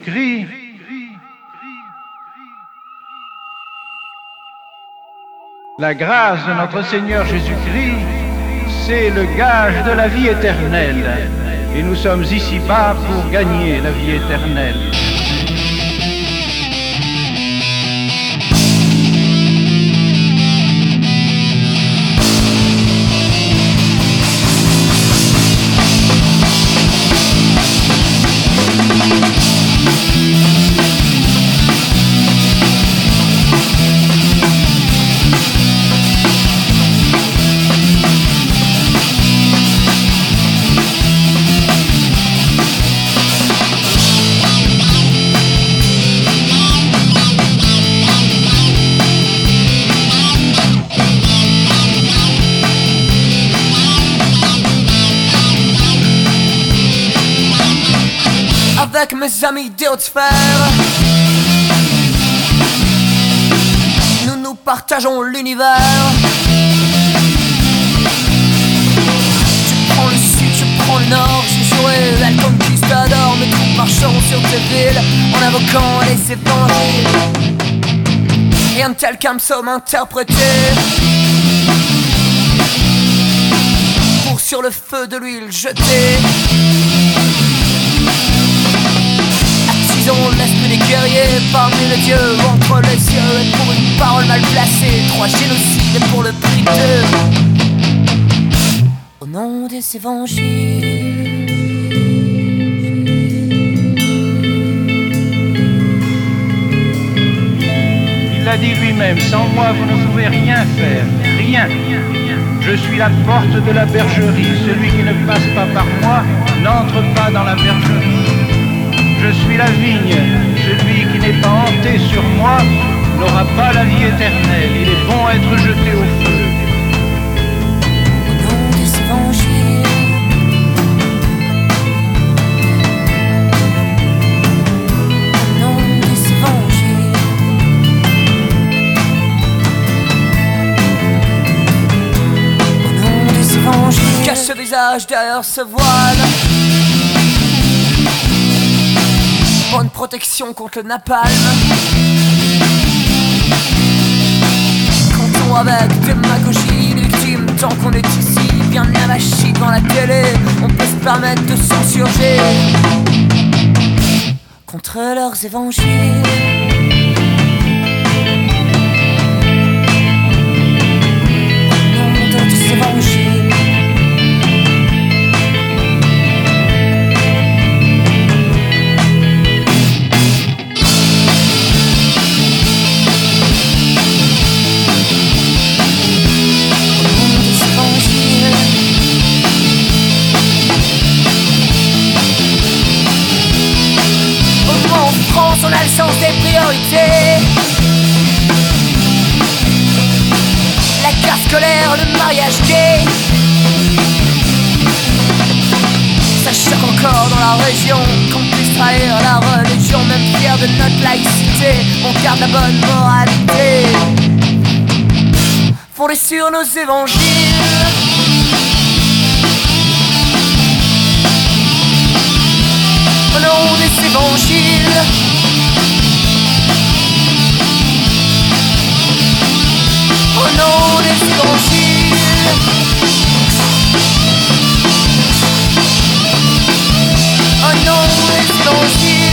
crie. La grâce de notre Seigneur Jésus-Christ, c'est le gage de la vie éternelle. Et nous sommes ici-bas pour gagner la vie éternelle. Avec mes amis des Hautes-Sphères, nous partageons l'univers. Tu prends le sud, je prends le nord, j'ai joué la conquistador. Mes troupes marcheront sur tes villes en invoquant les évangiles. Rien de tel qu'un psaume interprété pour sur le feu de l'huile jeter. On l'esprit des guerriers parmi les dieux, entre les cieux. Et pour une parole mal placée, 3 génocides pour le prix de 2. Au nom des évangiles. Il l'a dit lui-même, sans moi vous ne pouvez rien faire, rien. Je suis la porte de la bergerie, celui qui ne passe pas par moi n'entre pas dans la bergerie. Je suis la vigne, celui qui n'est pas hanté sur moi n'aura pas la vie éternelle, il est bon être jeté au feu. Au nom des évangiles. Au nom des évangiles. Au nom des évangiles. Cache ce visage derrière ce voile. Bonne protection contre le napalm. Comptons avec démagogie l'ultime tant qu'on est ici. Bien avachi dans la télé, on peut se permettre de s'insurger contre leurs évangiles. Au nom d'autres évangiles. On a le sens des priorités. La classe scolaire, le mariage gay. Ça choque encore dans la région qu'on puisse trahir la religion. Même fier de notre laïcité, on garde la bonne moralité fondée sur nos évangiles. Au nom des évangiles. Au nom des évangiles. Au nom des évangiles.